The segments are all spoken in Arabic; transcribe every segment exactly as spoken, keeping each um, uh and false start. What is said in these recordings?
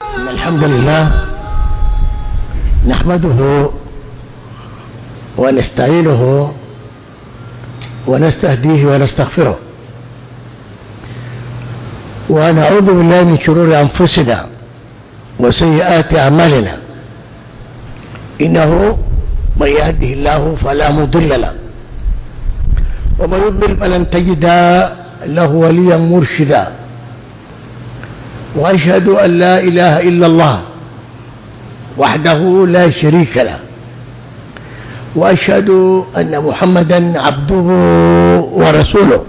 الحمد لله نحمده ونستعينه ونستهديه ونستغفره، ونعوذ بالله من شرور أنفسنا وسيئات أعمالنا. إنه من يهده الله فلا مضل له، ومن يضلل فلن تجد له وليا مرشدا. وأشهد أن لا إله إلا الله وحده لا شريك له، وأشهد أن محمدا عبده ورسوله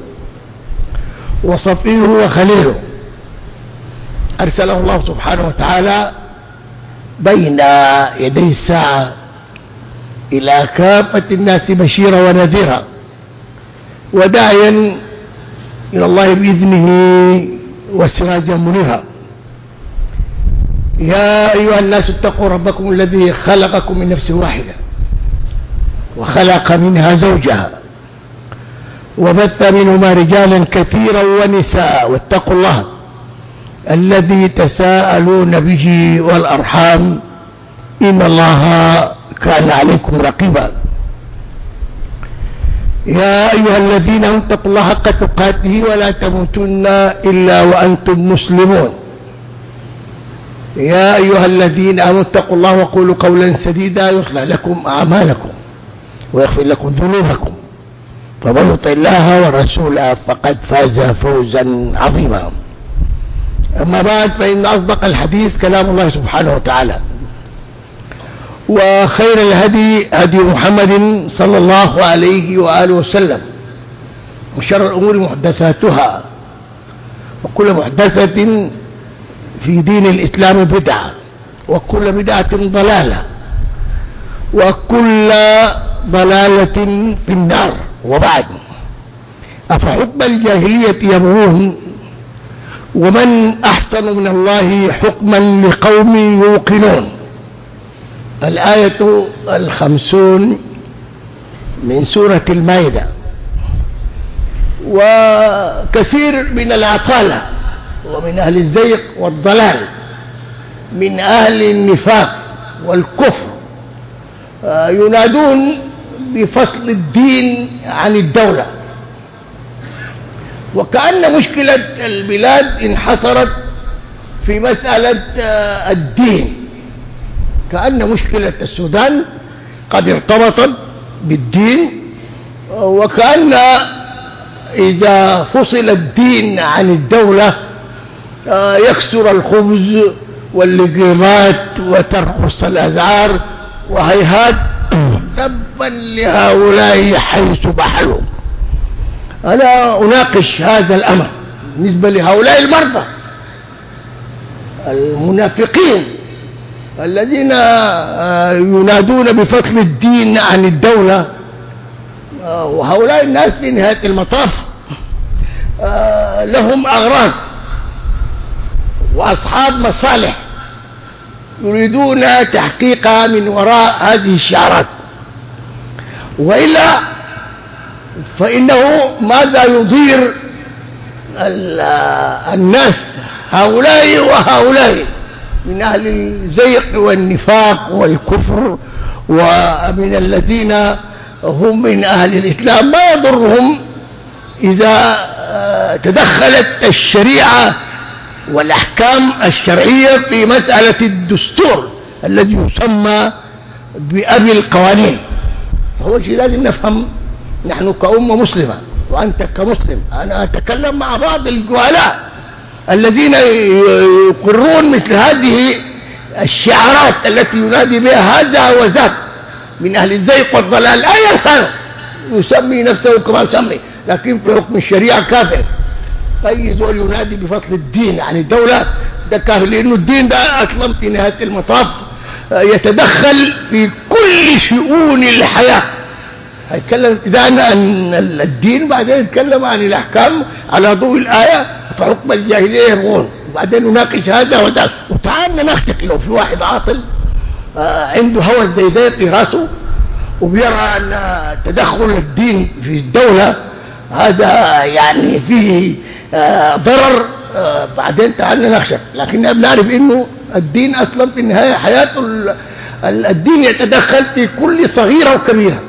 وصفيه وخليله، أرسله الله سبحانه وتعالى بين يدي الساعة إلى كافة الناس بشيرا ونذيرا، وداعيا إلى الله بإذنه وسراجا منيرا. يا أيها الناس اتقوا ربكم الذي خلقكم من نفس واحدة وخلق منها زوجها وبث منهما رجالا كثيرا ونساء، واتقوا الله الذي تساءلون به والأرحام إن الله كان عليكم رقيبا. يا أيها الذين اتقوا الله حق تقاته ولا تموتن إلا وأنتم مسلمون. يا أيها الذين آمنوا اتقوا الله وقولوا قولا سديدا يصلح لكم أعمالكم ويغفر لكم ذنوبكم، فمن يطع الله ورسوله فقد فاز فوزا عظيما. أما بعد، فإن أصدق الحديث كلام الله سبحانه وتعالى، وخير الهدي هدي محمد صلى الله عليه وآله وسلم، وشر الأمور محدثاتها، وكل محدثة في دين الإسلام بدعة، وكل بدعة ضلالة، وكل ضلالة في النار. وبعد، أفحكم الجاهلية يبغون ومن أحسن من الله حكما لقوم يوقنون. الآية الخمسون من سورة المائدة. وكثير من العطالة ومن أهل الزيغ والضلال، من أهل النفاق والكفر، ينادون بفصل الدين عن الدولة، وكأن مشكلة البلاد انحصرت في مسألة الدين، كأن مشكلة السودان قد ارتبطت بالدين، وكأن إذا فصل الدين عن الدولة يكسر الخبز واللقيمات وترخص الأسعار، وهيهات تبا لهؤلاء حيث بحلوا. أنا أناقش هذا الأمر بالنسبة لهؤلاء المرضى المنافقين الذين ينادون بفصل الدين عن الدولة، وهؤلاء الناس في نهاية المطاف لهم أغراض وأصحاب مصالح يريدون تحقيقها من وراء هذه الشعارات، وإلا فإنه ماذا يضير الناس هؤلاء وهؤلاء من أهل الزيغ والنفاق والكفر، ومن الذين هم من أهل الإسلام، ما يضرهم إذا تدخلت الشريعة والأحكام الشرعية في مسألة الدستور الذي يسمى بأبي القوانين. فهو شيء لازم نفهم نحن كأمة مسلمة، وأنت كمسلم. أنا أتكلم مع بعض الجهلاء الذين يقرون مثل هذه الشعارات التي ينادي بها هذا وذاك من أهل الزيغ والضلال، أي كان يسمي نفسه كما يسمي، لكن في حكم الشريعة كافر. أي زول ينادي بفصل الدين عن الدولة ده كافر، لأنه الدين ده أصلا في نهاية المطاف يتدخل في كل شؤون الحياة. هيتكلم ابتداء عن الدين، بعدين يتكلم عن الأحكام على ضوء الآية، فحكم الجاهلية يبغون، وبعدين نناقش هذا وذاك. وتعال نناقش لو في واحد عاطل عنده هوى زي ده في راسه وبيرى أن تدخل الدين في الدولة هذا يعني فيه ضرر، بعدين تعال نناقش. لكن بنعرف انه الدين أصلا في النهاية حياة الدين يتدخل في كل صغيرة وكبيرة.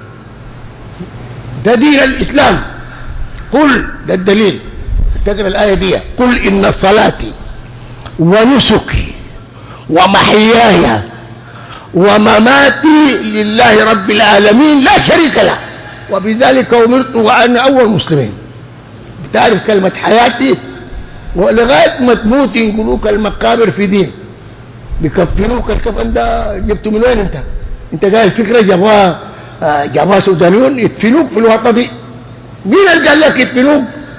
ده دين الإسلام. قل، ده الدليل، استدل الآية دي، قل إن صلاتي ونسكي ومحياي ومماتي لله رب العالمين لا شريك له وبذلك أمرت وأنا أول مسلمين. بتعرف كلمة حياتي ولغاية ما تموت ينقلوك المقابر في دين، بيكفنوك. الكفن ده جبته من وين انت؟ انت قال الفكرة جابوها جابوها سودانيون يدفنوك في الوطن دي. مين اللي قال لك يدفنوك؟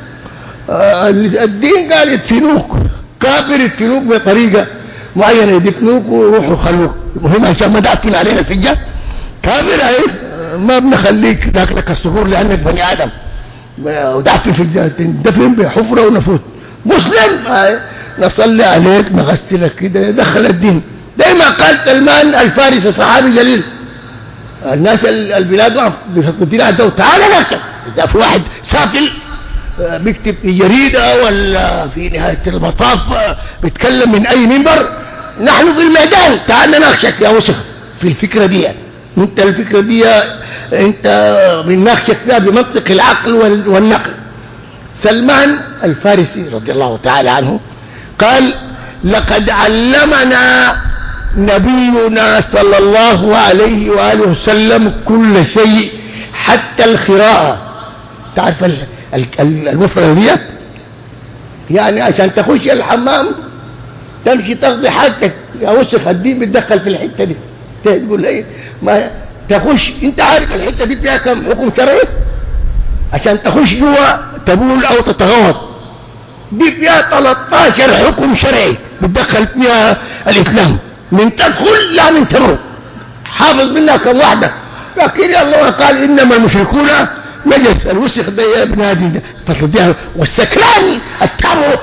الدين قال يدفنوك، كافر يدفنوك بطريقة معينة، يدفنوك ويروحوا يخلوك. المهم عشان ما دعتين علينا الفجة كافر اهي ما بنخليك ناكلك الصخور لانك بني ادم، ودعتين في الجنة تندفن بحفرة ونفوت. مسلم اهي نصلي عليك نغسلك كده، دخل الدين. دايما قال سلمان الفارسي صحابي جليل، الناس البلاد بيفقدين عدو، تعال نفسك. اذا في واحد سافل بيكتب في جريدة ولا في نهاية المطاف بيتكلم من اي منبر، نحن في الميدان، تعال نناقشك يا وسخ في الفكرة دي. انت الفكرة دي انت بنناقشك فيها بمنطق العقل والنقل. سلمان الفارسي رضي الله تعالى عنه قال لقد علمنا نبينا صلى الله عليه وآله وسلم كل شيء حتى الخراءة. تعرف المفردة دي يعني عشان تخش الحمام تمشي تقضي حاجتك يا وسخ، الدين بتدخل في الحتة دي. تقول ايه ما تخش، انت عارف الحتة دي فيها كم حكم شرعي؟ عشان تخش جوا تبول او تتغوط دي فيها ثلاثة عشر حكم شرعي بتدخل فيها الاسلام، من تدخل لا من تمر، حافظ منها كم واحدة. لكن الله قال انما المشركون نجس، الوسخ ده يا ابن هذه تصديها، والسكران التمر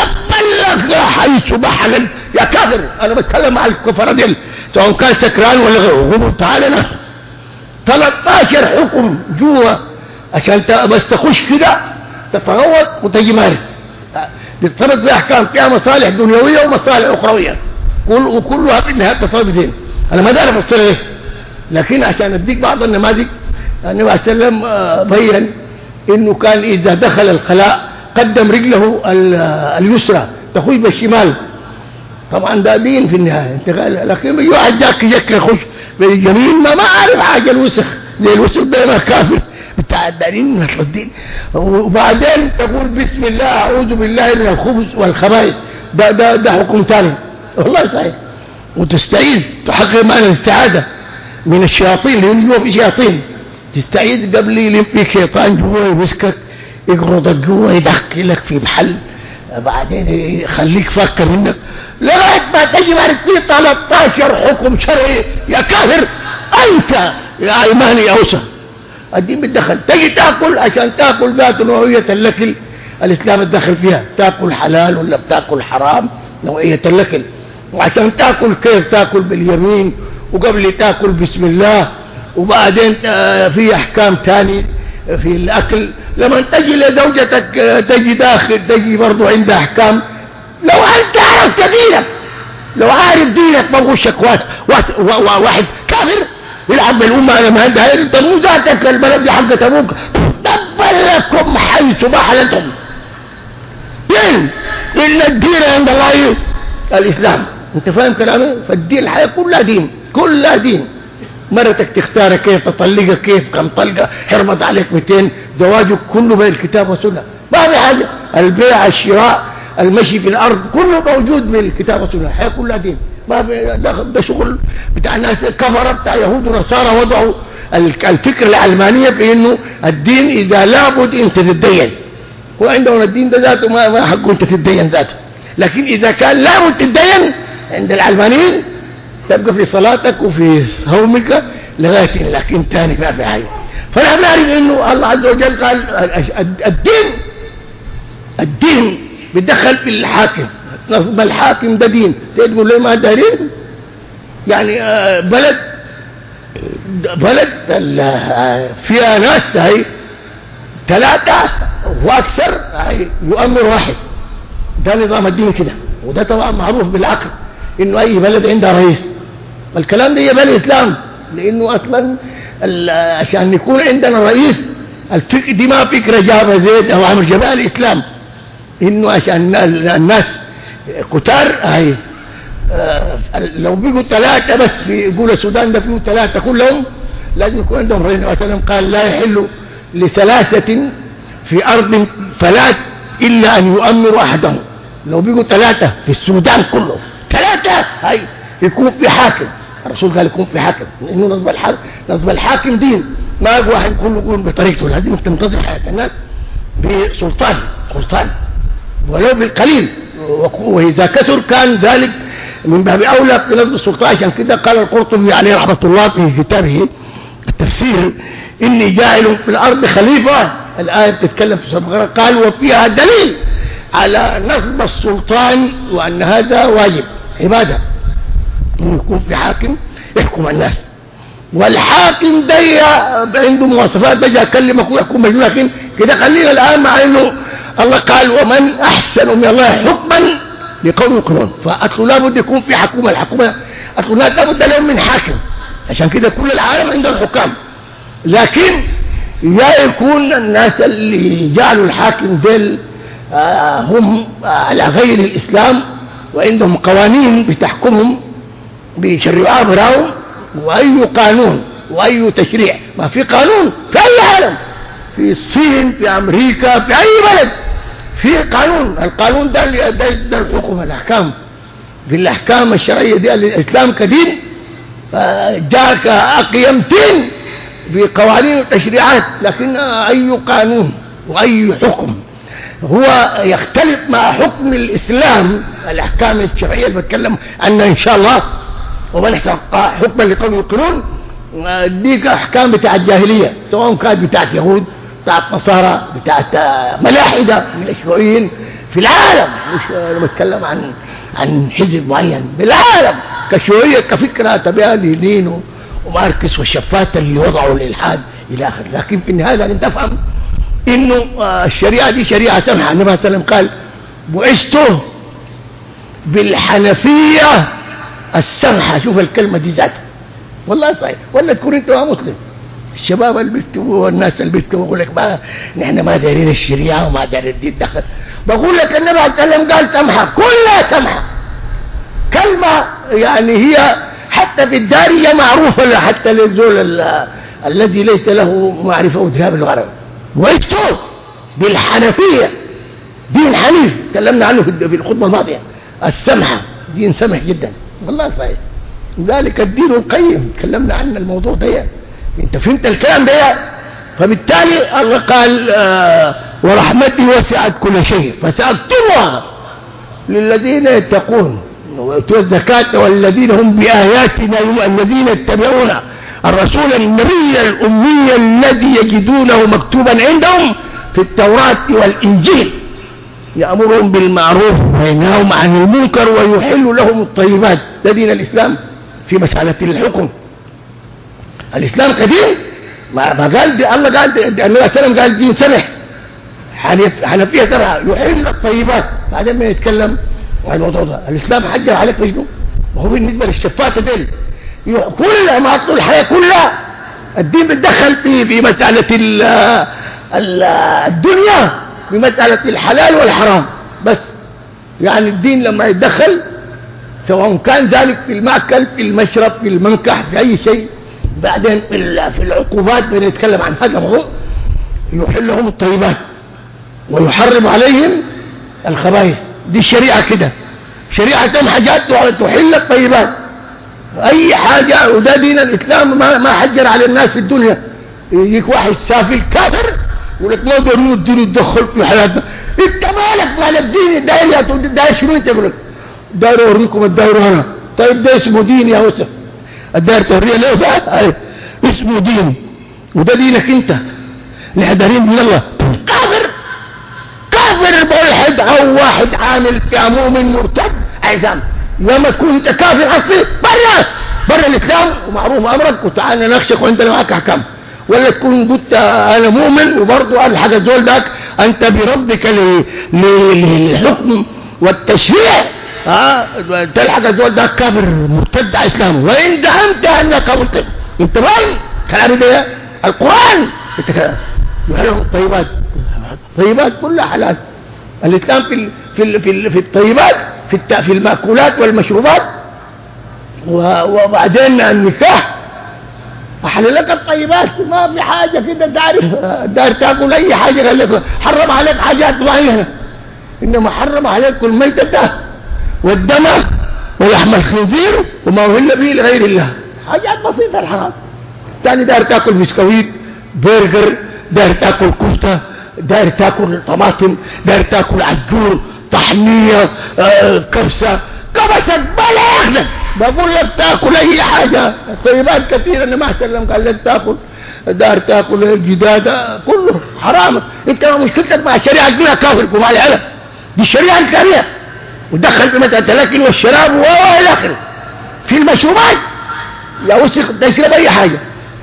تبلغ حيث بحل يا كافر. انا بتكلم على الكفار ديل سواء كان سكران ولا غيره. تعالى نفسه ثلاثة عشر حكم جوا عشان بس تخش كده تتغوط وتجي مارد. بتصرف في احكام فيها مصالح دنيويه ومصالح اخرويه، كل وكلها في النهايه تصرف دين. انا ما داري افسر ايه، لكن عشان اديك بعض النماذج. النبي عليه السلام بين انه كان اذا دخل الخلاء قدم رجله اليسرى تخش بالشمال. طبعا ده دين في النهايه انت قال، لكن يجي واحد جاك جاك يخش باليمين ما ما عارف حاجه، الوسخ زي الوسخ ده ما كافر بتاع الدين مثل الدين. وبعدين تقول بسم الله اعوذ بالله من الخبث والخبائث، ده ده ده حكم ثاني والله صحيح. وتستعيذ تحقق معنى الاستعاذه من الشياطين، لان جوا في شياطين، تستعيذ قبل يلم فيك شيطان جوا يمسكك يقرضك جوا يدخلك في محل، بعدين يخليك فاكر منك لغايه ما تجي معرفة فيه ثلاثة عشر حكم شرعي. يا كافر انت يا ايماني يا اوسى، الدين بتدخل. تجي تاكل عشان تاكل ذات نوعيه الاكل الاسلام تدخل فيها، تاكل حلال ولا بتاكل حرام نوعيه الاكل، وعشان تاكل كيف تاكل باليمين، وقبل تاكل بسم الله، وبعدين في احكام تاني في الاكل. لما تجي لزوجتك تجي داخل تجي برضو عندها احكام. لو انت عرفت دينك، لو عارف دينك ما بغشك واحد كافر يلعب بالامه. انا ما عندها انت مو ذاتك البلد دي حقت ابوك، دبر لكم حيث ما حللتم. دين ان الدين عند الله الاسلام. انت فاهم كلامي؟ فالدين الحياه كلها دين، كلها دين. مرتك تختار كيف تطلقها، كيف كم طلقه، حرمت عليك مئتين، زواجك كله بين الكتاب والسنه، ما في حاجه. البيع الشراء المشي في الارض كله موجود بالكتاب والسنه، الحياه كلها دين. ما في ده شغل بتاع الناس كفره بتاع يهود ونصارى، وضعوا الفكره العلمانيه بانه الدين اذا لابد انت تتدين، وعندهم الدين ده ذاته ما ما حقه انت تتدين ذاته. لكن اذا كان لابد تتدين عند العلمانيين تبقى في صلاتك وفي صومك لغايه، لكن ثاني ما في حاجه. فنحن نعرف انه الله عز وجل قال الدين الدين بيدخل في الحاكم، ما الحاكم ده دين. تقول ليه ما دارين؟ يعني بلد بلد فيها ناس هي ثلاثه واكثر يؤمر واحد، ده نظام الدين كده. وده طبعا معروف بالعقل، انه اي بلد عندها رئيس. الكلام ده يبقى الاسلام، لانه اصلا عشان يكون عندنا رئيس الفكر دي ما فكره جابها زيد او عمر، جابها الاسلام، انه عشان الناس كتار هاي آه لو بيجوا ثلاثه بس، في يقول السودان ده فيه ثلاثه كلهم لازم يكون عندهم رئيس. النبي صلى الله عليه وسلم قال لا يحل لثلاثه في ارض فلات الا ان يؤمروا احدهم. لو بيجوا ثلاثه في السودان كله ثلاثه هاي يكون في حاكم. الرسول قال يكون في حاكم، لانه نصب الحاكم نصب الحاكم دين، ما واحد كله يقول بطريقته، لازم تنتظر حياه الناس بسلطان سلطان ولو بالقليل، واذا كثر كان ذلك من باب اولى في نصب السلطان. عشان كده قال القرطبي عليه رحمه الله في كتابه التفسير اني جاعل في الارض خليفه، الايه بتتكلم في سبق قال وفيها دليل على نصب السلطان وان هذا واجب عباده، انه يكون في حاكم يحكم الناس. والحاكم ده عنده مواصفات، بجي اكلمك ويحكم مجنون، لكن كده خلينا الان مع انه الله قال ومن احسن من الله حكما لقوم يوقنون، فاصله لابد يكون في حكومه. الحكومه اصله لابد لهم من حاكم، عشان كده كل العالم عندهم حكام، لكن يا يكون الناس اللي جعلوا الحاكم ديل آه هم آه على غير الاسلام وعندهم قوانين بتحكمهم بيشرعوها براهم، واي قانون واي تشريع، ما في قانون في اي عالم، في الصين في امريكا في اي بلد في قانون. القانون ده اللي ده, ده الحكم الاحكام في الاحكام الشرعيه دي. الاسلام كدين جاءك اقيمتين بقوانين وتشريعات، لكن اي قانون واي حكم هو يختلف مع حكم الاسلام، الاحكام الشرعيه اللي بتكلم عنها ان شاء الله. ومن احسن حكما لقوم يوقنون ديك احكام بتاع الجاهليه، سواء كانت بتاعت يهود بتاعت نصارى بتاعت ملاحده من الشيوعيين في العالم، مش بتكلم عن عن حزب معين بالعالم كشيوعيه كفكره تبعها لينين وماركس والشفات اللي وضعوا الالحاد الى اخره. لكن في النهايه لازم تفهم انه الشريعه دي شريعه سمحه. النبي صلى الله عليه وسلم قال بعثت بالحنفيه السمحه. شوف الكلمه دي ذاتها والله صحيح، ولا تكون انت ما مسلم. الشباب اللي بيكتبوا والناس اللي بيكتبوا يقول لك ما نحن ما دايرين الشريعه وما دايرين الدين دخل. بقول لك النبي صلى الله عليه وسلم قال سمحه، كلها سمحه، كلمه يعني هي حتى في الداريه معروفه حتى للزول الذي ليس له معرفه وادراك باللغه العربيه. ويكتب بالحنفيه، دين حنيف تكلمنا عنه في الخطبه الماضيه، السمحه دين سمح جدا والله صحيح. ذلك الدين القيم تكلمنا عن الموضوع ده، انت فهمت الكلام ده. فبالتالي الله قال آه ورحمتي وسعت كل شيء فسأكتبها للذين يتقون ويؤتون الزكاة والذين هم بآياتنا الذين يتبعون الرسول النبي الأمي الذي يجدونه مكتوبا عندهم في التوراة والإنجيل يأمرهم بالمعروف وينهاهم عن المنكر ويحل لهم الطيبات. ده دين الإسلام في مسألة الحكم. الإسلام قديم، ما قال دي الله قال النبي صلى الله عليه وسلم قال دين سمح حنفية سمحة يحل الطيبات. بعدين ما يتكلم عن الموضوع ده الإسلام حجر عليك في شنو؟ وهو بالنسبة للشفات ديل كلها ما أصل الحياة كلها الدين بتدخل في في مسألة ال ال الدنيا بمسألة الحلال والحرام بس. يعني الدين لما يتدخل سواء كان ذلك في المأكل في المشرب في المنكح في أي شيء، بعدين في في العقوبات بنتكلم عن هذا الموضوع يحل لهم الطيبات ويحرم عليهم الخبائث. دي الشريعة كده، شريعة تم حاجات تحل الطيبات أي حاجة، وده دين الإسلام ما ما حجر على الناس في الدنيا. يجيك واحد سافل كافر يقول لك ما ضروري الدين يتدخل في حياتنا، انت مالك مال الدين؟ داير داير شنو انت؟ يقول لك داير اوريكم الداير هنا. طيب ده اسمه دين يا وسع، الداير توريه ليه ده؟ اسمه دين وده دينك انت. نحن دارين من الله كافر كافر ملحد او واحد عامل فيها مؤمن مرتد عزام، لما تكون انت كافر اصلي برا برا الاسلام ومعروف امرك وتعالى نخشك وعندنا معك احكام، ولا تكون قلت انا مؤمن وبرضه الحاجه الزول ذاك انت بربك للحكم والتشريع ها تلحق الزول ده كافر مرتد على اسلامه وان زعمت انك مرتد انت باين كلام ده القران يحرم الطيبات الطيبات كلها حلال الاسلام في في في, في الطيبات في في المأكولات والمشروبات وبعدين النكاح أحل لك الطيبات ما في حاجة كده تعرف دار تاكل أي حاجة قال لك حرم عليك حاجات معينة إنما حرم عليك الميتة والدم ولحم الخنزير وما أهل به لغير الله حاجات بسيطة الحرام ثاني دار تاكل بسكويت برجر دار تاكل كفتة دار تاكل طماطم دار تاكل عجور طحنية آه كبسة كبسة بلا ياخدك بقول لك تاكل اي حاجة طيبات كثيرة انا ما اتكلم قال لك تاكل دار تاكل جدادة كله حرام انت مشكلتك مع الشريعة تقولها كافر وما العلم دي الشريعة الكاملة ودخل في مثلا الأكل والشراب والى اخره في المشروبات يا وسخ تشرب اي حاجة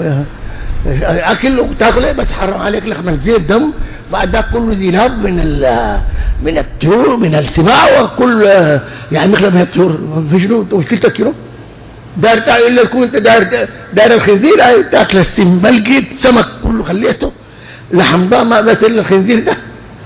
اكل وتاكل ايه بس حرام عليك لحم زي الدم بعد ده كله ذهاب من ال من الطيور من السباع وكل يعني مخلب من الطيور في شنو مشكلتك شنو دار الا تكون انت دار دار الخنزير هاي تاكل السم ما لقيت سمك كله خليته لحم ده ما بس الا الخنزير ده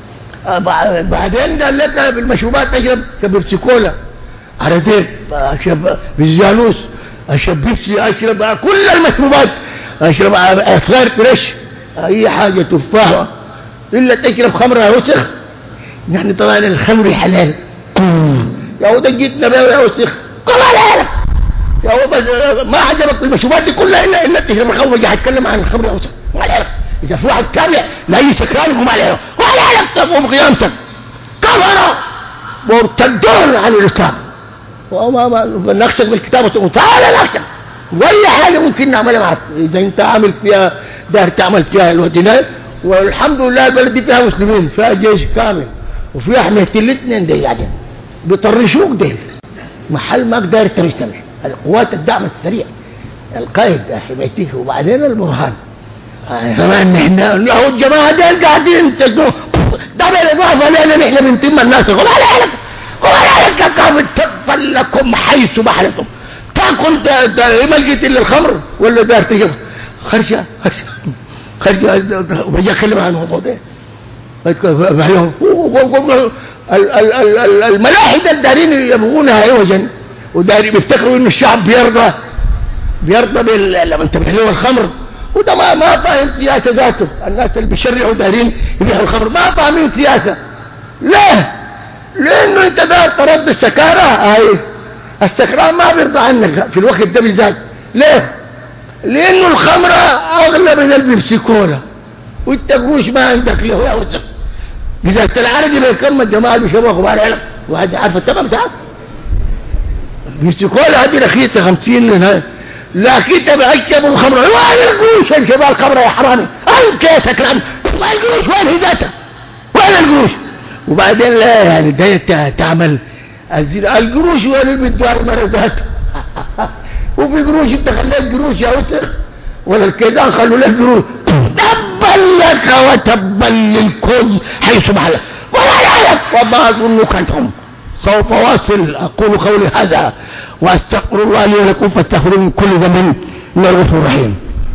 بعدين قال لك بالمشروبات تشرب كبيبسي كولا عرفتين اشرب بالجانوس اشرب بيبسي اشرب كل المشروبات اشرب عصير فريش اي حاجه تفاحه الا تشرب خمره وسخ نحن طبعا الخمر حلال يا ود جيتنا بقى يا وسخ طلع عليك يا هو بس ما عجبك المشروبات دي كلها الا الا تشرب الخمر جاي هتكلم عن الخمر يا وسخ ما عليك اذا في واحد كامل لا اي سكران وما عليك ولا عليك تقوم قيامتك كفر مرتدون عن الاسلام وما نخشك بالكتابه تقول تعال نخشك ولا حاجه ممكن نعملها معك اذا انت عامل فيها دار تعمل فيها الودينات والحمد لله البلد دي فيها مسلمين فيها جيش كامل وفيها حمايه الاثنين دي يعني بيطرشوك دي محل ما قدر ترشتمش القوات الدعم السريع القائد حمايته وبعدين البرهان كمان احنا هو الجماعه دي قاعدين تسمعوا ده بالإضافة علينا نحن بنتم الناس ولا عليك ولا عليك كم تفضل لكم حيث بحلتم تاكل ما لقيت الا الخمر ولا دار تجيب خرجه خرجه خرجه وبيجي اكلم عن الموضوع ده الملاحده الدارين يبغونها عوجا وداري بيفتكروا انه الشعب بيرضى بيرضى لما انت بتحلوا الخمر وده ما ما فاهم سياسه ذاته الناس اللي بيشرعوا دارين يبيعوا الخمر ما فاهمين سياسه ليه لانه انت ده ترد السكاره هاي السكران ما بيرضى عنك في الوقت ده بالذات ليه لانه الخمره اغلى من البيبسي كولا وانت قروش ما عندك له يا وسخ جزازه العربي بيكمل الجماعه اللي بيشربوها كبار علم واحد عارف الثمن بتاعها بيبسي كولا هذه رخيصه خمسين لنا لكن تبع اشربوا الخمره وين القروش يا شباب الخمره يا حرامي انت كيسك لان وين القروش وين هي ذاتها وين القروش وبعدين لا يعني ده تعمل القروش وين اللي بتدوها المرضات وفي قروش انت خليت قروش يا وسخ ولا الكيدان خلوا لك قروش تبا لك وتبا للكل حيث محلك ولا لك وما اظنك انتم سوف واصل اقول قولي هذا واستغفر الله لي ولكم فاستغفروا من كل ذنب من الغفور الرحيم.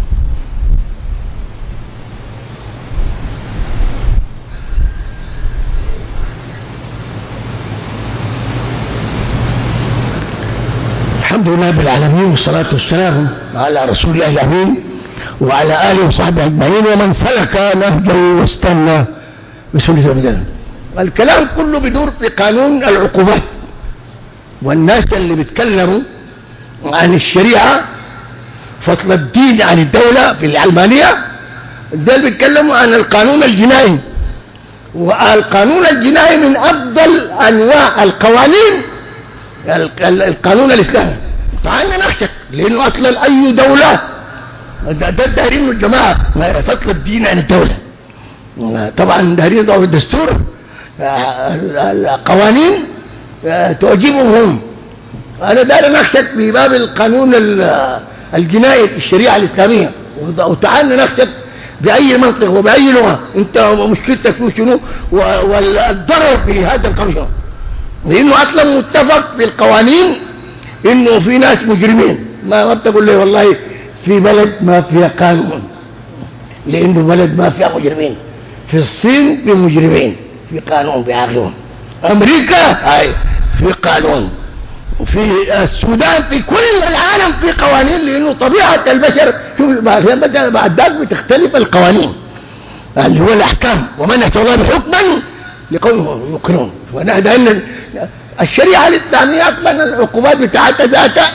الحمد لله بالعالمين والصلاة والسلام على رسول الله الأمين وعلى آله وصحبه أجمعين ومن سلك نهجه واستنى بسنته أبدا. الكلام كله بدور في قانون العقوبات والناس اللي بيتكلموا عن الشريعة فصل الدين عن الدولة في العلمانية ده اللي بيتكلموا عن القانون الجنائي والقانون الجنائي من أفضل أنواع القوانين القانون الإسلامي تعالنا نخشك لأنه أصلا أي دولة ده دارين الجماعة فصل الدين عن الدولة طبعا دارين ضوء الدستور القوانين تعجبهم هم. أنا داري نخشك في باب القانون الجنائي الشريعة الإسلامية وتعالنا نخشك بأي منطق وبأي لغة انت مشكلتك فيه شنو والضرر في هذا القانون لانه اصلا متفق في القوانين انه في ناس مجرمين، ما ما بتقول لي والله في بلد ما فيها قانون، لانه بلد ما فيها مجرمين. في الصين في مجرمين، في قانون بيعاقبهم. امريكا هاي في قانون، وفي السودان، في كل العالم في قوانين، لانه طبيعه البشر شوف بعد ذلك بتختلف القوانين اللي هو الاحكام. ومن اتى الله بحكما لقوم يوقنون. ونحن ان الشريعه الاسلاميه اصلا العقوبات بتاعتها ذاتها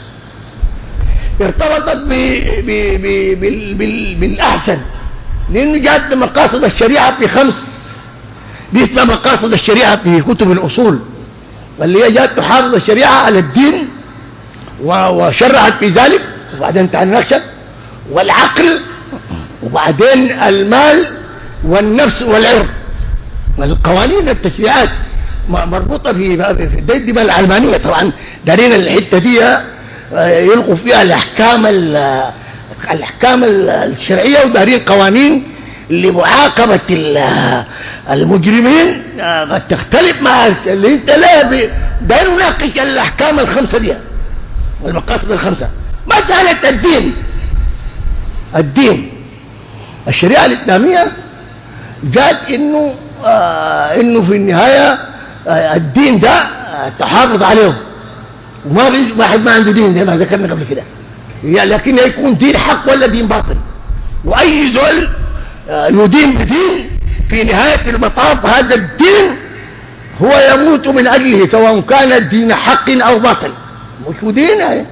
ارتبطت بالاحسن، لانه جاءت مقاصد الشريعه في خمس، دي اسمها مقاصد الشريعه في كتب الاصول، واللي هي جاءت تحافظ الشريعه على الدين وشرعت في ذلك، وبعدين تعالى النشأ والعقل، وبعدين المال والنفس والعرض. القوانين التشريعات مربوطه في دي الدول العلمانيه. طبعا دارين الحته دي يلقوا فيها الاحكام الاحكام الشرعيه، ودارين قوانين لمعاقبه المجرمين قد تختلف مع اللي انت لا داير نناقش الاحكام الخمسه دي والمقاصد الخمسه. مساله الدين الدين الشريعه الاسلاميه جاءت انه آه انه في النهايه آه الدين ده آه تحافظ عليه، وما في واحد ما عنده دين زي ما ذكرنا قبل كده، لكن يكون دين حق ولا دين باطل. واي زول آه يدين بدين في نهايه المطاف هذا الدين هو يموت من اجله، سواء كان الدين حق او باطل. مش دين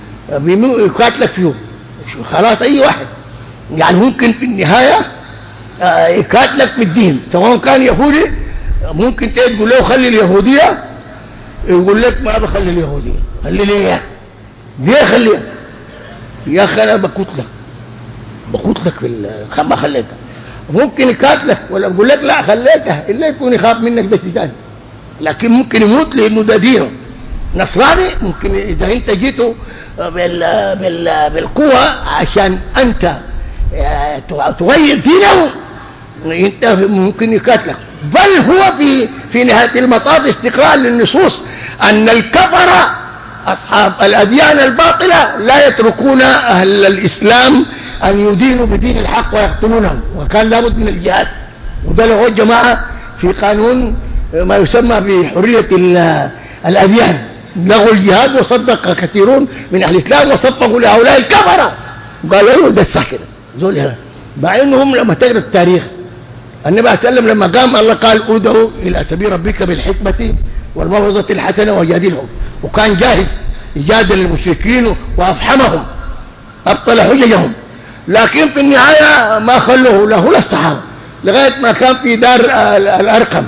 يقاتلك فيه خلاص اي واحد، يعني ممكن في النهايه آه يقاتلك في الدين، سواء كان يهودي ممكن تقول له خلي اليهوديه، يقول لك ما بخلي اليهوديه، خلي ليه ليه خليها يا اخي انا بقتلك بقتلك في ما خليتها. ممكن يقاتلك ولا يقول لك لا خليتها الا يكون يخاف منك بس ثاني، لكن ممكن يموت لانه ده دينه. نصراني ممكن اذا انت جيته بال بال بالقوه عشان انت تغير دينه انت ممكن يقاتلك. بل هو في في نهايه المطاف استقرار للنصوص ان الكفره اصحاب الاديان الباطله لا يتركون اهل الاسلام ان يدينوا بدين الحق ويقتلونهم، وكان لابد من الجهاد. وده له الجماعه في قانون ما يسمى بحريه الاديان، لغوا الجهاد وصدق كثيرون من اهل الاسلام وصفقوا لهؤلاء الكفره وقالوا له ده الصح كده زول. مع انهم لما تقرا التاريخ النبي صلى الله عليه وسلم لما قام الله قال ادعوا الى سبيل ربك بالحكمه والموعظه الحسنه وجادلهم، وكان جاهز يجادل المشركين وافحمهم ابطل حججهم. لكن في النهايه ما خلوه له لا الصحابه لغايه ما كان في دار الارقم،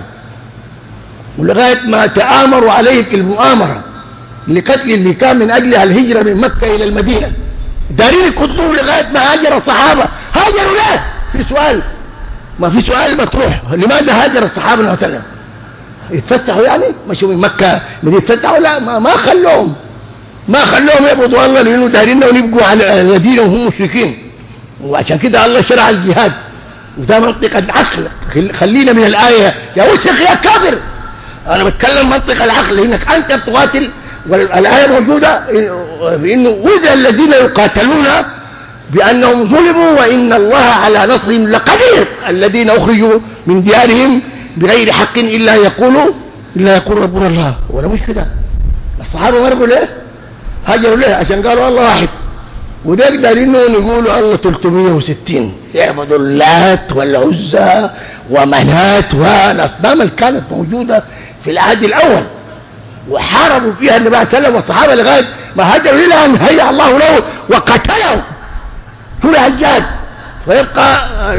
ولغايه ما تآمروا عليه في المؤامره لقتل اللي كان من اجل الهجره من مكه الى المدينه. دارين يقتلوه لغايه ما هاجر الصحابه. هاجروا ليه؟ في سؤال، ما في سؤال مطروح، لماذا هاجر الصحابه صلى الله عليه وسلم؟ يتفتحوا يعني مشوا من مكه بدي يتفتحوا؟ لا، ما, ما خلوهم ما خلوهم يعبدوا الله، لانه دارين ونبقوا على دينهم وهم مشركين. وعشان كده الله شرع الجهاد، وده منطقه عقل. خلينا من الايه يا وسخ يا كافر، انا بتكلم منطق العقل، انك انت بتقاتل. والايه موجوده في انه وذا الذين يقاتلون بانهم ظلموا وان الله على نصرهم لقدير، الذين اخرجوا من ديارهم بغير حق الا يقولوا الا يقول ربنا الله. ولا مش كده؟ الصحابه مرقوا ليه؟ هاجروا ليه؟ عشان قالوا الله واحد. وده قدرين نقولوا الله ثلاثمائة وستين يعبدوا اللات والعزى ومنات والاصنام اللي كانت موجوده في العهد الاول، وحاربوا فيها النبي صلى الله عليه وسلم والصحابه لغايه ما هاجروا الى ان هيأ الله له وقتله كل حجاج. فيبقى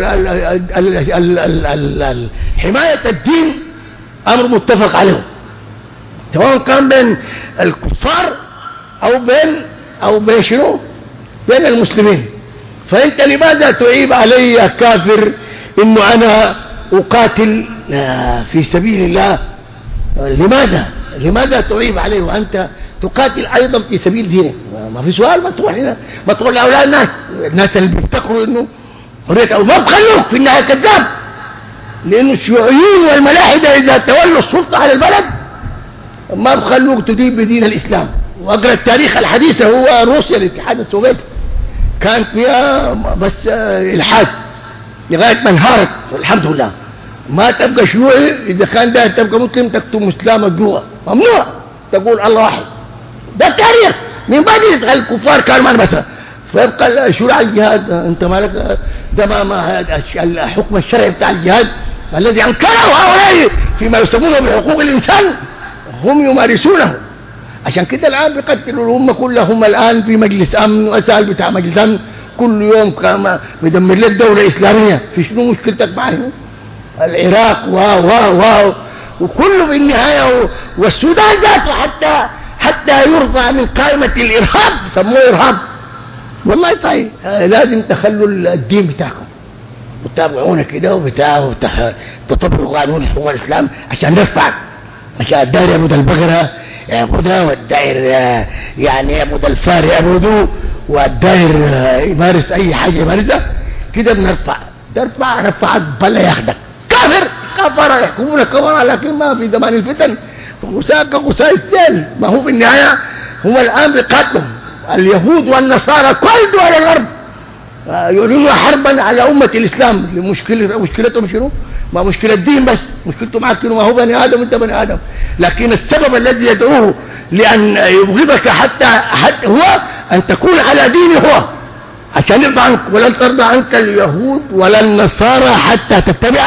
حمايه الدين امر متفق عليه، سواء كان بين الكفار او بين او بين شنو؟ بين المسلمين. فانت لماذا تعيب علي يا كافر انه انا اقاتل في سبيل الله؟ لماذا لماذا تعيب عليه وانت تقاتل ايضا في سبيل دينك؟ ما في سؤال مطروح هنا، مطروح لهؤلاء الناس الناس اللي بيفتكروا انه حريه او ما بخلوك في النهايه كذاب. لانه الشيوعيين والملاحده اذا تولوا السلطه على البلد ما بخلوك تدين بدين الإسلام. واقرأ التاريخ الحديث، هو روسيا الاتحاد السوفيتي كانت فيها بس الحاد لغاية ما انهارت الحمد لله. ما تبقى شيوعي إذا كان ده تبقى مسلم تكتب مسلمك جوا، ممنوع تقول الله واحد. ده التاريخ من بعد الكفار كانوا معنا مثلا. فيبقى شرع الجهاد انت مالك، ده ما, ما الحكم الشرعي بتاع الجهاد الذي انكره هؤلاء فيما يسمونه بحقوق الانسان هم يمارسونه. عشان كده الان بيقتلوا الامه كلها. هم الان في مجلس امن واسال بتاع مجلس امن كل يوم كما بيدمر لك دوله اسلاميه. في شنو مشكلتك معهم؟ العراق و و و وكله في النهايه، والسودان ذاته حتى حتى يرفع من قائمه الارهاب، سموه ارهاب. والله طيب لازم تخلوا الدين بتاعكم وتتابعونا كده وبتاع وتطبقوا قانون حقوق الاسلام عشان نرفع، عشان الداير يعبد البقره يعبدها، والداير يعني يعبد الفار يعبده، والداير يمارس اي حاجه يمارسها كده بنرفع. ترفع رفعت بلا ياخدك كافر كفر يحكمون كفر، لكن ما في زمان الفتن غساء كغساء السيل. ما هو في النهايه هم الان بيقاتلوا اليهود والنصارى كل دول الغرب يعلنون حربا على أمة الإسلام. لمشكلة مشكلتهم شنو؟ ما مشكلة الدين بس، مشكلتهم معك ما هو بني آدم وانت بني آدم. لكن السبب الذي يدعوه لأن يبغضك حتى, حتى هو أن تكون على دينه هو، عشان يرضى عنك. ولن ترضى عنك اليهود ولا النصارى حتى تتبع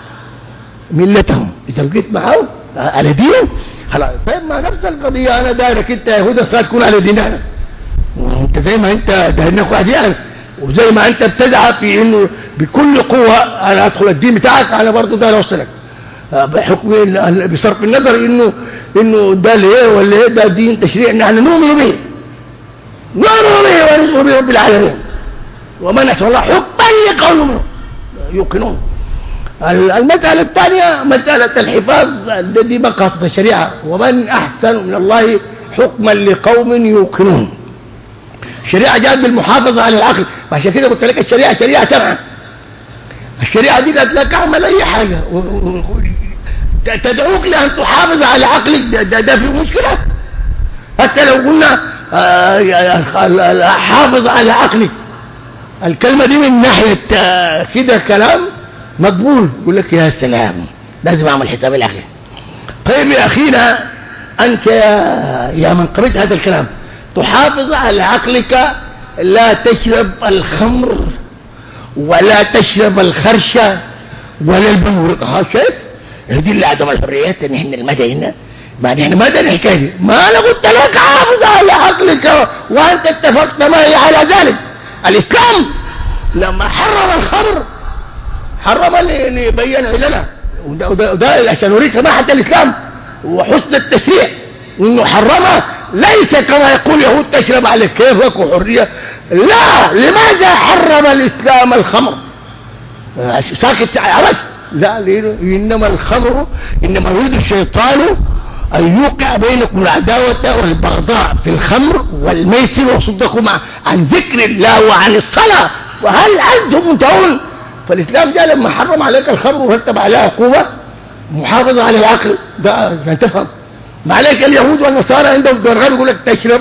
ملتهم. إذا بقيت معه على دينه خلاص. فإما نفس القضية أنا دايرك أنت يهود النصارى تكون على ديننا، انت زي ما انت دهنك واحد يعني، وزي ما انت بتدعى في انه بكل قوة انا ادخل الدين بتاعك، انا برضو ده اوصلك بحكم بصرف النظر انه انه ده ليه ولا ايه، ده دين تشريع نحن نؤمن به نؤمن به ونؤمن به رب العالمين، ومن احسن الله حكما لقوم يوقنون. المسألة الثانية مسألة الحفاظ الذي مقاصد الشريعة، ومن احسن من الله حكما لقوم يوقنون. الشريعة جاءت بالمحافظة على العقل، عشان كده قلت لك الشريعة شريعة تبعا. الشريعة دي قالت لك اعمل اي حاجة تدعوك لان تحافظ على عقلك. ده, ده, ده في مشكلة. حتى لو قلنا حافظ على عقلك، الكلمة دي من ناحية كده كلام مقبول، يقول لك يا سلام لازم اعمل حساب العقل. طيب يا اخينا انت يا من قرأت هذا الكلام تحافظ على عقلك، لا تشرب الخمر ولا تشرب الخرشة ولا البنور. ها شايف هذه اللي عدم الحريات ان احنا المدينة ما نحن مدني الحكاية. ما انا قلت لك حافظ على عقلك وانت اتفقت معي على ذلك. الاسلام لما حرم الخمر حرم اللي بينه لنا، وده, وده, وده عشان نريد سماحة الاسلام وحسن التشريع انه حرمها، ليس كما يقول يهود تشرب على كيفك وحرية. لا، لماذا حرم الإسلام الخمر؟ ساكت عرف؟ لا، إنما الخمر إنما يريد الشيطان أن يوقع بينكم العداوة والبغضاء في الخمر والميسر ويصدكم عن ذكر الله وعن الصلاة، وهل أنتم منتهون؟ فالإسلام جاء لما حرم عليك الخمر ورتب عليها عقوبة محافظة على العقل. ده عشان تفهم. ما عليك اليهود والنصارى عندهم درغان يقول لك تشرب،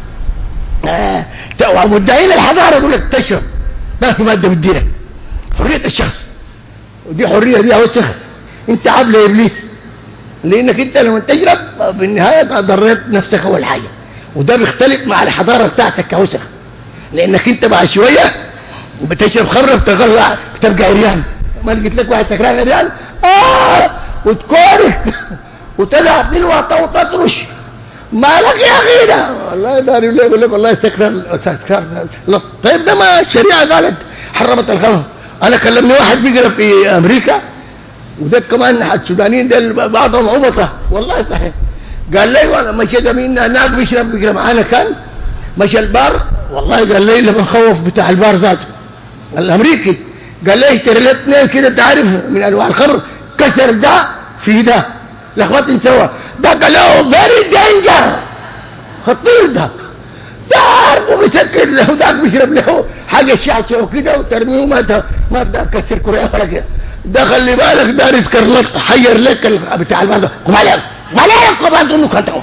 آه. ومدعين الحضارة يقول لك تشرب، ما في مادة بدينك، حرية الشخص، ودي حرية دي وسخ. انت عبد لابليس، لانك انت لما تشرب بالنهاية ضررت نفسك اول حاجة، وده بيختلف مع الحضارة بتاعتك كوسخ، لانك انت بعد شوية بتشرب خمر بتغلع بترجع عريان. ما لقيت لك واحد سكران عريان اه وتكورك وتلعب بالوطا وتطرش، مالك يا اخينا؟ والله داري ليه يقول لك والله سكران سكران. طيب ده ما الشريعه قالت حرمت الخمر. انا كلمني واحد بيقرا في امريكا، وده كمان السودانيين ده بعضهم عبطه والله صحيح، قال لي وانا مشى مين هناك بيشرب بيقرا معانا، كان مشى البار والله قال لي لما نخوف بتاع البار ذاته الامريكي، قال لي اشتري لي اثنين كده تعرف من انواع الخمر، كسر ده في ده لخبطين سوا، ده قال له فيري دينجر خطير، ده ده عارفه بيسكر له، ده بيشرب له حاجه شعشه وكده وترميه ما ما تكسر كريه ولا كده، ده خلي بالك ده ريسكر لك حير لك بتاع البار ده، قوم عليك ولا يقبل انه كتبه.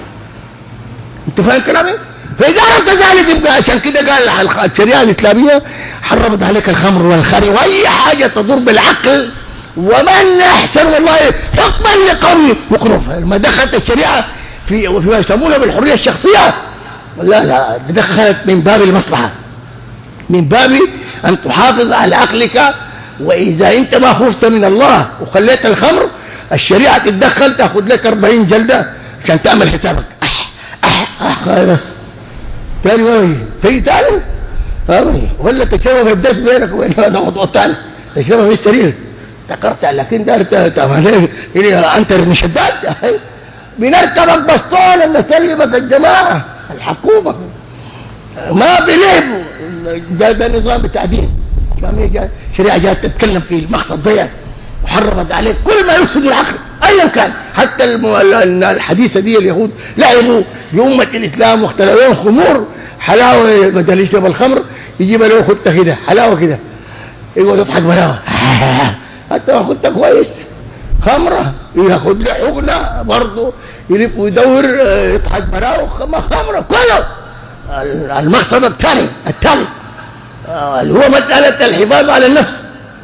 انت فاهم كلامي؟ فاذا انت ذلك يبقى عشان كده قال الشريعه الاسلاميه حرمت عليك الخمر والخري واي حاجه تضر بالعقل، ومن احسن والله حكما لقوم يقرون. ما دخلت الشريعه في وفيما يسمونها بالحريه الشخصيه، لا لا دخلت من باب المصلحه، من باب ان تحافظ على عقلك. واذا انت ما خفت من الله وخليت الخمر، الشريعه تتدخل تاخذ لك أربعين جلده عشان تعمل حسابك. أح أح أح خلاص تاني وين في تاني أرمي ولا تشرب الدس بينك وبين هذا موضوع تاني، تشرب في السرير تقرت. لكن دار تعمل ايه انت مشداد بنركبك بسطول ان نسلمك الجماعه الحكومه ما بليبوا. ده, ده نظام بتاع دين. شريعه جات تتكلم في المقصد ضيق وحرمت عليك كل ما يفسد العقل ايا كان. حتى الحديثه دي اليهود لعبوا بأمة الاسلام واختلوا لهم خمور حلاوه، بدل يشرب الخمر يجيب له خدته كده حلاوه كده يقعد يضحك براها حتى ما خدته كويس خمره ياخذ له حقنه برضه يلف ويدور يضحك براها خمره كله. المقصد الثاني الثالث اللي هو مساله الحفاظ على النفس،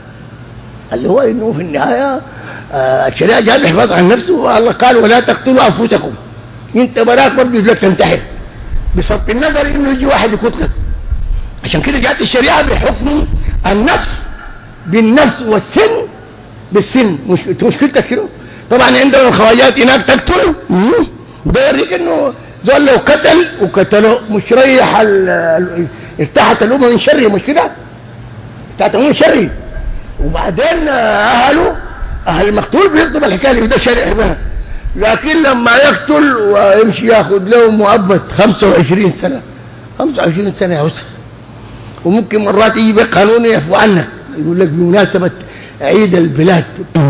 اللي هو انه في النهايه الشريعه جاءت الحفاظ على النفس. والله قال ولا تقتلوا انفسكم، انت براك برضه لك تنتحر بصرف النظر انه يجي واحد يقتلك. عشان كده جاءت الشريعه بحكم النفس بالنفس والسن بالسن. مش مشكلتك شنو؟ طبعا عندنا الخواجات هناك تقتل، ده يوريك انه دول لو قتل وقتلوا مش ريح ارتاحت الامه من شره، مش كده؟ ارتاحت من شره. وبعدين اهله اهل المقتول بيقضوا بالحكايه وده شرع بها. لكن لما يقتل ويمشي ياخذ له مؤبد خمسة وعشرين سنه خمسة وعشرين سنه يا وسخ. وممكن مرات يجي بقانون يعفو عنك يقول لك بمناسبه عيد البلاد.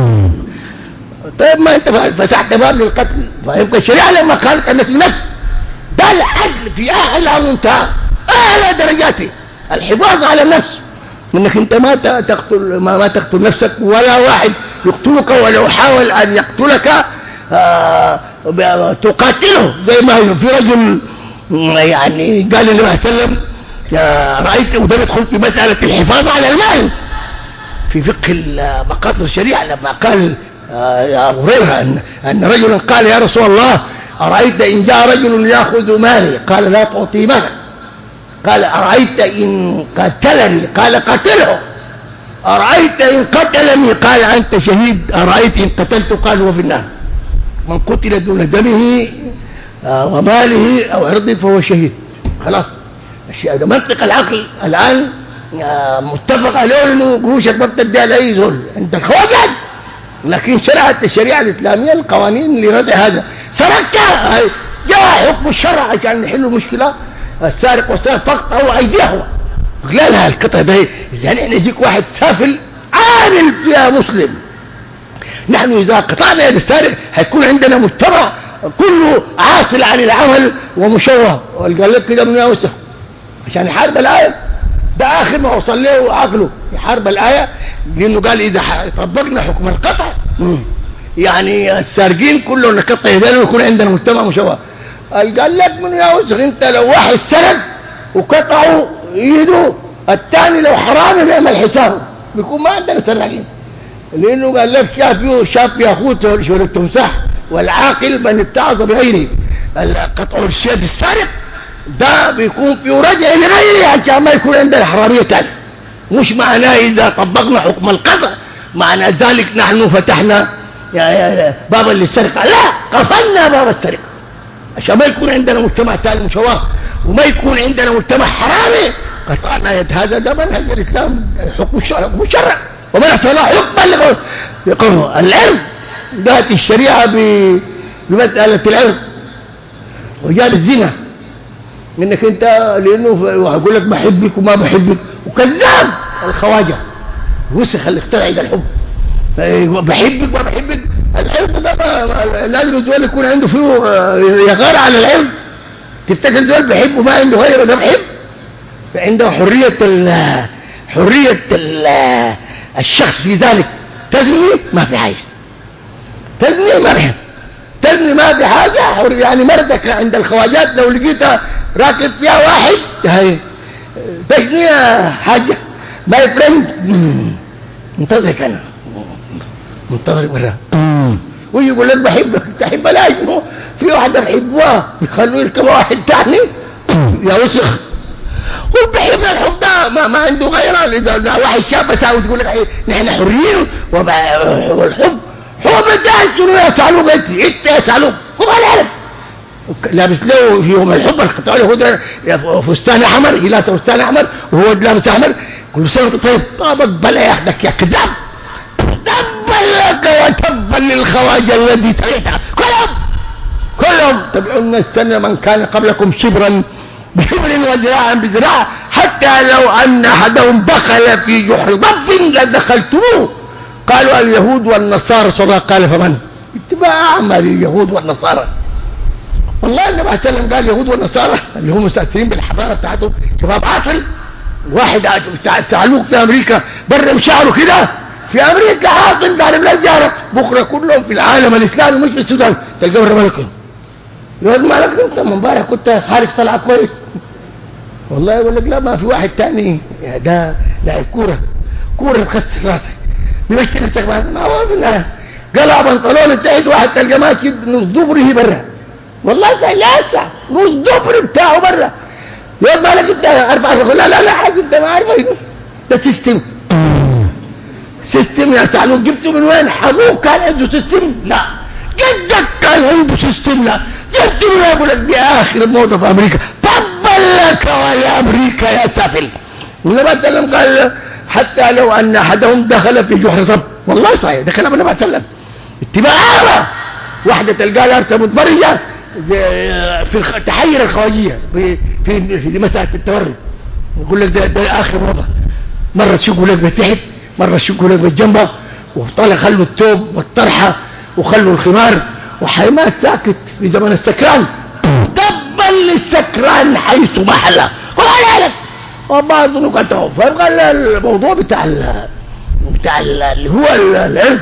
طيب ما انت فتحت باب للقتل. فيبقى الشريعه لما قالت النفس النفس ده العدل في اعلى منتهى اعلى درجاته، الحفاظ على النفس، انك انت ما تقتل ما, ما تقتل نفسك ولا واحد يقتلك ولو حاول ان يقتلك آه تقاتله. زي ما في رجل يعني قال النبي صلى الله عليه وسلم رايت، وده يدخل في مساله الحفاظ على المال في فقه مقاصد الشريعه. لما قال يا ابو هريره ان, أن رجلا قال يا رسول الله ارايت ان جاء رجل ياخذ مالي، قال لا تعطي مالك. قال ارايت ان قتلني، قال قتله. ارايت ان قتلني، قال انت شهيد. ارايت ان قتلت، قال هو في النار. من قتل دون دمه وماله او عرضه فهو شهيد. خلاص الشيء ده منطق العقل الان متفق عليه انه قروشك ما بتديها لاي زول عند الخواجات. لكن شرعت الشريعه الاسلاميه القوانين لردع هذا. سرقت جاء حكم الشرع عشان نحل المشكله. السارق والسارق فقطعوا ايديهم. لا لا القطع ده يعني احنا يجيك واحد سافل عامل فيها مسلم، نحن اذا قطعنا يد السارق هيكون عندنا مجتمع كله عاطل عن العمل ومشوه. وقال لك كده من اوسخ عشان يحارب الايه. ده اخر ما وصل له عقله يحارب الايه، لانه قال اذا طبقنا حكم القطع يعني السارقين كلهم نقطع يدينا ويكون عندنا مجتمع مشوه. قال لك من يا وسخ انت لو واحد سرق وقطعوا ايده الثاني لو حرامي بيعمل حسابه بيكون ما عندنا سراقين. لانه قال لك شاف شاف ياخذ شغل التمساح والعاقل من اتعظ بغيره. قطع الشيء السارق ده بيكون في رجع لغيره عشان ما يكون عندنا حراميه ثانيه. مش معناه اذا طبقنا حكم القطع معنى ذلك نحن فتحنا بابا للسرقه، لا قفلنا باب السرقه عشان ما يكون عندنا مجتمع ثاني مشوه وما يكون عندنا مجتمع حرامي. قطعنا يد هذا ده منهج الاسلام حكم الشرع مشرع ومن احسن حكما لقوم العرض. جاءت الشريعه بمساله العرض وجاء الزنا منك انت لانه يقول لك بحبك وما بحبك وكذاب. الخواجه وسخ اللي اخترع ده الحب بحبك وما بحبك. العرض ده لازم الزول يكون عنده فيه يغار على العرض. تفتكر الزول بحب وما عنده غيره ده بحب؟ عنده حريه ال حريه ال الشخص في ذلك. تزني ما في حاجه، تزني ما بحب، تزني ما في حاجة، يعني مردك عند الخواجات لو لقيتها راكب فيها واحد هاي تزني حاجة ماي فريند منتظرك أنا منتظر برا ويجي يقول لك بحبك تحب لا يجنو في واحدة بحبوها بيخلوه يركب واحد تاني يا وسخ وبحب الحب ده ما, ما عنده غيره. إذا واحد شاب بساوي تقول لك نحن حرين والحب حب ده شنو يا سعلوك انت انت يا سعلوك هو على لابس له في يوم الحب القطاع اليهود فستان احمر هي فستان احمر وهو لابس احمر كل سنه طيب طابق بلا ياخدك يا كذاب تبا لك وتبا للخواجه الذي سريتها كلهم كلهم تبعون السنه من كان قبلكم شبرا بشبر وذراعا بذراع حتى لو ان احدهم دخل في جحر ضب لدخلتموه قالوا اليهود والنصارى صلى قال فمن اتباع اعمال اليهود والنصارى. والله النبي عليه السلام قال اليهود والنصارى اللي هم مستأثرين بالحضاره بتاعتهم شباب عاطل. واحد تعلوق في امريكا بره مشاعره كده في امريكا عاطل قال بلا زياره بكره كلهم في العالم الاسلامي مش في السودان تلقوا بره مالكم يقول مالك انت من امبارح كنت خارج طلعه كويس والله يقول لك لا ما في واحد تاني ده لاعب كوره كوره بخس راسك بيمشي نفسك ما هو بالله قلع بنطلون تحت واحد تلقى ماشي نص دبره برا والله ثلاثة نص دبر بتاعه برا يقول مالك انت اربعة لا لا لا حاجة انت ما عارفه ده سيستم سيستم يا تعلوم جبته من وين؟ حبوك كان عنده سيستم؟ لا جدك كان عنده سيستم؟ لا جبته من وين؟ يقول لك دي اخر موضة في امريكا طبا لك ويا امريكا يا سافل. والنبي عليه السلام قال حتى لو ان احدهم دخل في جحر ضب والله صحيح ده كلام النبي عليه السلام اتباع اعمى. واحدة تلقى لها متبرجة في تحير الخواجية في في في مسألة التوري يقول لك ده, ده اخر موضة مرة تشوفوا لك بتحت مرة تشوفوا لك بالجنبة وطالع خلوا التوب والطرحة وخلوا الخمار وحيمات ساكت في زمن السكران دبا للسكران حيث محله ولا لك وبعض نقطه فقال الموضوع بتاع ال بتاع ال اللي هو العرض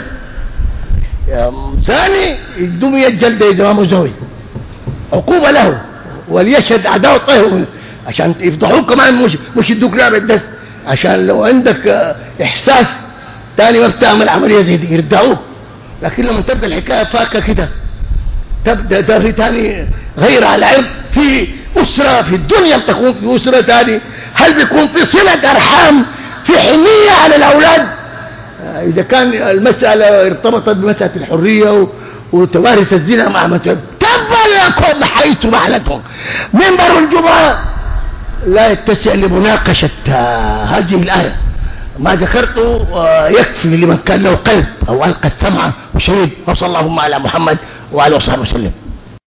ثاني الدمية الجلدة إذا ما مزوي عقوبة له وليشهد أعداء الطيب عشان يفضحوك كمان مش مش يدوك لعبة بس عشان لو عندك إحساس تاني ما بتعمل عملية زي دي يردعوك. لكن لما تبدأ الحكاية فاكة كده تبدأ ده في تاني غير على عرض في أسرة في الدنيا بتكون في أسرة تاني هل بيكون في صلة أرحام في حمية على الأولاد إذا كان المسألة ارتبطت بمسألة الحرية وتوارث الزنا مع من تبا لكم حيث محلتهم. منبر الجمعة لا يتسع لمناقشة هذه الآية ما ذكرته يكفي لمن كان له قلب أو ألقى السمع وشهد وصلى اللهم على محمد وعلى وصحبه وسلم.